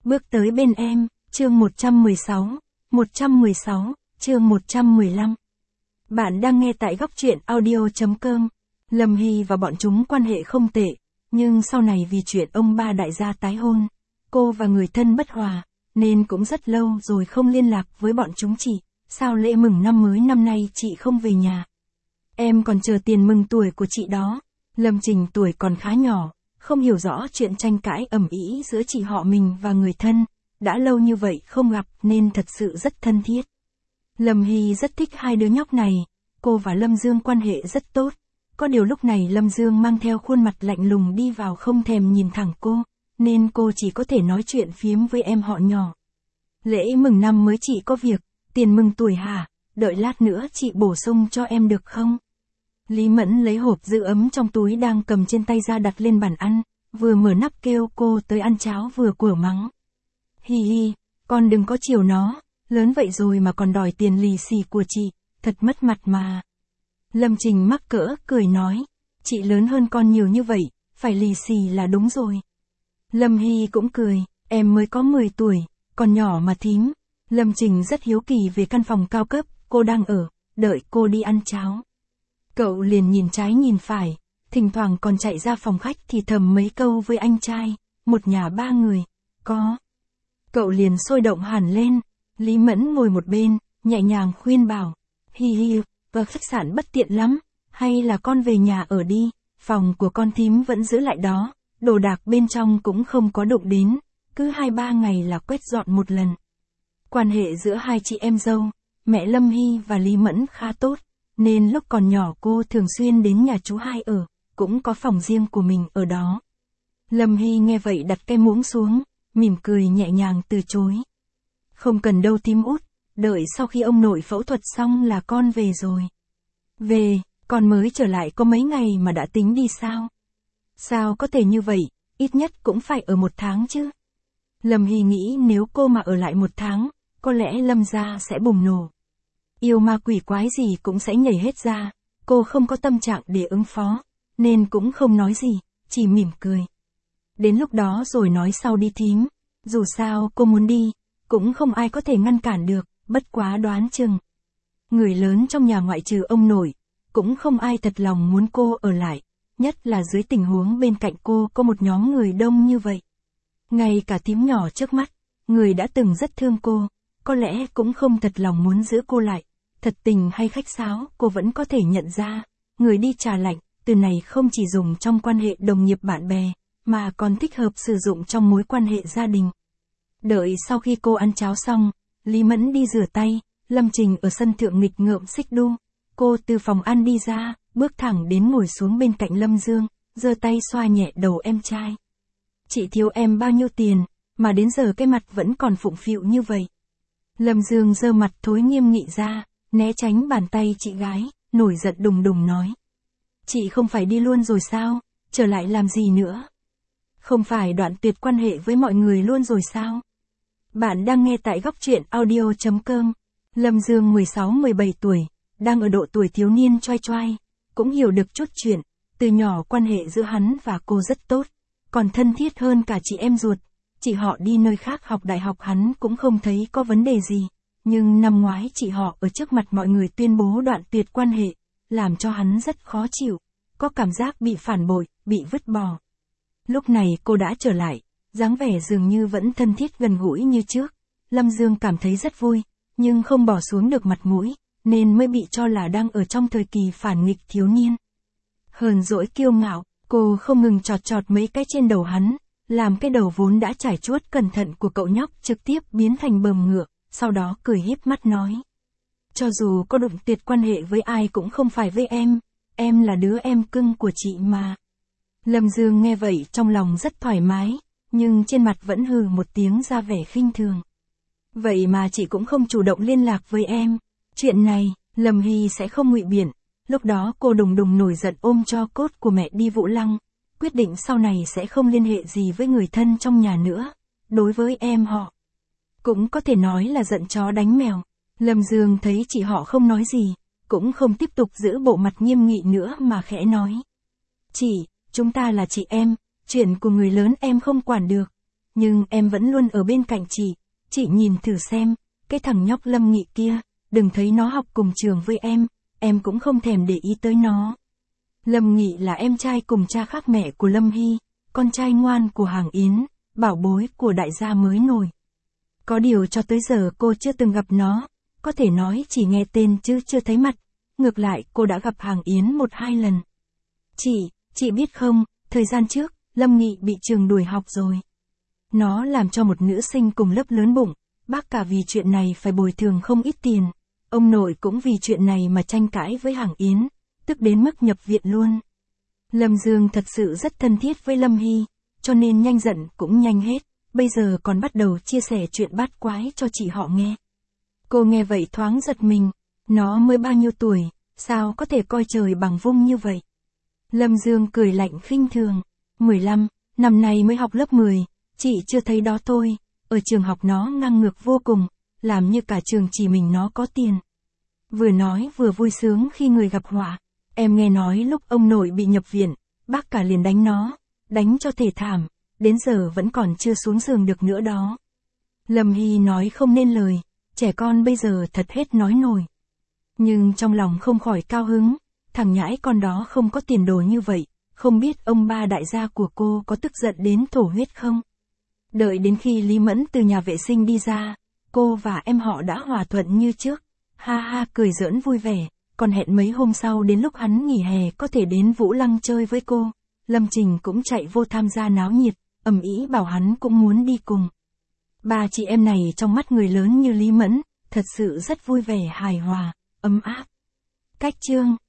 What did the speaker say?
Bước tới bên em, chương 116, chương 115. Bạn đang nghe tại góc truyện audio.com. Lâm Hy và bọn chúng quan hệ không tệ, nhưng sau này vì chuyện ông ba đại gia tái hôn, cô và người thân bất hòa, nên cũng rất lâu rồi không liên lạc với bọn chúng chị. Sao lễ mừng năm mới năm nay chị không về nhà? Em còn chờ tiền mừng tuổi của chị đó. Lâm Trình tuổi còn khá nhỏ, không hiểu rõ chuyện tranh cãi ầm ĩ giữa chị họ mình và người thân. Đã lâu như vậy không gặp nên thật sự rất thân thiết. Lâm Hy rất thích hai đứa nhóc này, cô và Lâm Dương quan hệ rất tốt. Có điều lúc này Lâm Dương mang theo khuôn mặt lạnh lùng đi vào không thèm nhìn thẳng cô, nên cô chỉ có thể nói chuyện phiếm với em họ nhỏ. Lễ mừng năm mới chị có việc, tiền mừng tuổi hả? Đợi lát nữa chị bổ sung cho em được không? Lý Mẫn lấy hộp giữ ấm trong túi đang cầm trên tay ra đặt lên bàn ăn, vừa mở nắp kêu cô tới ăn cháo vừa quở mắng. Hi hi, con đừng có chiều nó, lớn vậy rồi mà còn đòi tiền lì xì của chị, thật mất mặt mà. Lâm Trình mắc cỡ cười nói, chị lớn hơn con nhiều như vậy, phải lì xì là đúng rồi. Lâm Hy cũng cười, em mới có 10 tuổi, còn nhỏ mà thím. Lâm Trình rất hiếu kỳ về căn phòng cao cấp cô đang ở, đợi cô đi ăn cháo. Cậu liền nhìn trái nhìn phải, thỉnh thoảng còn chạy ra phòng khách thì thầm mấy câu với anh trai, một nhà 3 người, có. Cậu liền sôi động hẳn lên, Lý Mẫn ngồi một bên, nhẹ nhàng khuyên bảo, hi hi, và khách sạn bất tiện lắm, hay là con về nhà ở đi, phòng của con thím vẫn giữ lại đó, đồ đạc bên trong cũng không có đụng đến, cứ 2-3 ngày là quét dọn một lần. Quan hệ giữa hai chị em dâu, mẹ Lâm Hy và Lý Mẫn khá tốt, nên lúc còn nhỏ cô thường xuyên đến nhà chú hai ở, cũng có phòng riêng của mình ở đó. Lâm Hy nghe vậy đặt cái muỗng xuống, mỉm cười nhẹ nhàng từ chối. Không cần đâu thím út, đợi sau khi ông nội phẫu thuật xong là con về rồi. Về, con mới trở lại có mấy ngày mà đã tính đi sao? Sao có thể như vậy, ít nhất cũng phải ở 1 tháng chứ. Lâm Hy nghĩ nếu cô mà ở lại 1 tháng, có lẽ Lâm gia sẽ bùng nổ. Yêu ma quỷ quái gì cũng sẽ nhảy hết ra, cô không có tâm trạng để ứng phó, nên cũng không nói gì, chỉ mỉm cười. Đến lúc đó rồi nói sau đi thím, dù sao cô muốn đi, cũng không ai có thể ngăn cản được, bất quá đoán chừng. Người lớn trong nhà ngoại trừ ông nội, cũng không ai thật lòng muốn cô ở lại, nhất là dưới tình huống bên cạnh cô có một nhóm người đông như vậy. Ngay cả thím nhỏ trước mắt, người đã từng rất thương cô, có lẽ cũng không thật lòng muốn giữ cô lại. Thật tình hay khách sáo, cô vẫn có thể nhận ra, người đi trà lạnh, từ này không chỉ dùng trong quan hệ đồng nghiệp bạn bè, mà còn thích hợp sử dụng trong mối quan hệ gia đình. Đợi sau khi cô ăn cháo xong, Lý Mẫn đi rửa tay, Lâm Trình ở sân thượng nghịch ngợm xích đu. Cô từ phòng ăn đi ra, bước thẳng đến ngồi xuống bên cạnh Lâm Dương, giơ tay xoa nhẹ đầu em trai. Chị thiếu em bao nhiêu tiền, mà đến giờ cái mặt vẫn còn phụng phịu như vậy. Lâm Dương giơ mặt thối nghiêm nghị ra, né tránh bàn tay chị gái, nổi giận đùng đùng nói. Chị không phải đi luôn rồi sao, trở lại làm gì nữa? Không phải đoạn tuyệt quan hệ với mọi người luôn rồi sao? Bạn đang nghe tại góc truyện audio.com. Lâm Dương 16-17 tuổi, đang ở độ tuổi thiếu niên choai choai, cũng hiểu được chút chuyện, từ nhỏ quan hệ giữa hắn và cô rất tốt, còn thân thiết hơn cả chị em ruột. Chị họ đi nơi khác học đại học hắn cũng không thấy có vấn đề gì, nhưng năm ngoái chị họ ở trước mặt mọi người tuyên bố đoạn tuyệt quan hệ, làm cho hắn rất khó chịu, có cảm giác bị phản bội, bị vứt bỏ. Lúc này cô đã trở lại, dáng vẻ dường như vẫn thân thiết gần gũi như trước. Lâm Dương cảm thấy rất vui, nhưng không bỏ xuống được mặt mũi, nên mới bị cho là đang ở trong thời kỳ phản nghịch thiếu niên. Hờn dỗi kiêu ngạo, cô không ngừng chọt chọt mấy cái trên đầu hắn, làm cái đầu vốn đã trải chuốt cẩn thận của cậu nhóc trực tiếp biến thành bờm ngựa, sau đó cười híp mắt nói. Cho dù có đụng tuyệt quan hệ với ai cũng không phải với em là đứa em cưng của chị mà. Lâm Dương nghe vậy trong lòng rất thoải mái, nhưng trên mặt vẫn hừ một tiếng ra vẻ khinh thường. Vậy mà chị cũng không chủ động liên lạc với em. Chuyện này, Lâm Hy sẽ không ngụy biện. Lúc đó cô đùng đùng nổi giận ôm cho cốt của mẹ đi Vũ Lăng, quyết định sau này sẽ không liên hệ gì với người thân trong nhà nữa. Đối với em họ, cũng có thể nói là giận chó đánh mèo. Lâm Dương thấy chị họ không nói gì, cũng không tiếp tục giữ bộ mặt nghiêm nghị nữa mà khẽ nói. Chị, chúng ta là chị em, chuyện của người lớn em không quản được. Nhưng em vẫn luôn ở bên cạnh chị nhìn thử xem, cái thằng nhóc Lâm Nghị kia, đừng thấy nó học cùng trường với em cũng không thèm để ý tới nó. Lâm Nghị là em trai cùng cha khác mẹ của Lâm Hy, con trai ngoan của Hàng Yến, bảo bối của đại gia mới nổi. Có điều cho tới giờ cô chưa từng gặp nó, có thể nói chỉ nghe tên chứ chưa thấy mặt, ngược lại cô đã gặp Hàng Yến 1-2 lần. Chị biết không, thời gian trước, Lâm Nghị bị trường đuổi học rồi. Nó làm cho một nữ sinh cùng lớp lớn bụng, bác cả vì chuyện này phải bồi thường không ít tiền. Ông nội cũng vì chuyện này mà tranh cãi với Hàng Yến, tức đến mức nhập viện luôn. Lâm Dương thật sự rất thân thiết với Lâm Hy, cho nên nhanh giận cũng nhanh hết, bây giờ còn bắt đầu chia sẻ chuyện bát quái cho chị họ nghe. Cô nghe vậy thoáng giật mình, nó mới bao nhiêu tuổi, sao có thể coi trời bằng vung như vậy. Lâm Dương cười lạnh khinh thường, 15, năm nay mới học lớp 10, chị chưa thấy đó thôi, ở trường học nó ngang ngược vô cùng, làm như cả trường chỉ mình nó có tiền. Vừa nói vừa vui sướng khi người gặp họa, em nghe nói lúc ông nội bị nhập viện, bác cả liền đánh nó, đánh cho thể thảm, đến giờ vẫn còn chưa xuống giường được nữa đó. Lâm Hy nói không nên lời, trẻ con bây giờ thật hết nói nổi. Nhưng trong lòng không khỏi cao hứng, thằng nhãi con đó không có tiền đồ như vậy, không biết ông ba đại gia của cô có tức giận đến thổ huyết không? Đợi đến khi Lý Mẫn từ nhà vệ sinh đi ra, cô và em họ đã hòa thuận như trước, ha ha cười giỡn vui vẻ, còn hẹn mấy hôm sau đến lúc hắn nghỉ hè có thể đến Vũ Lăng chơi với cô. Lâm Trình cũng chạy vô tham gia náo nhiệt, ầm ĩ bảo hắn cũng muốn đi cùng. Ba chị em này trong mắt người lớn như Lý Mẫn, thật sự rất vui vẻ hài hòa, ấm áp. Cách chương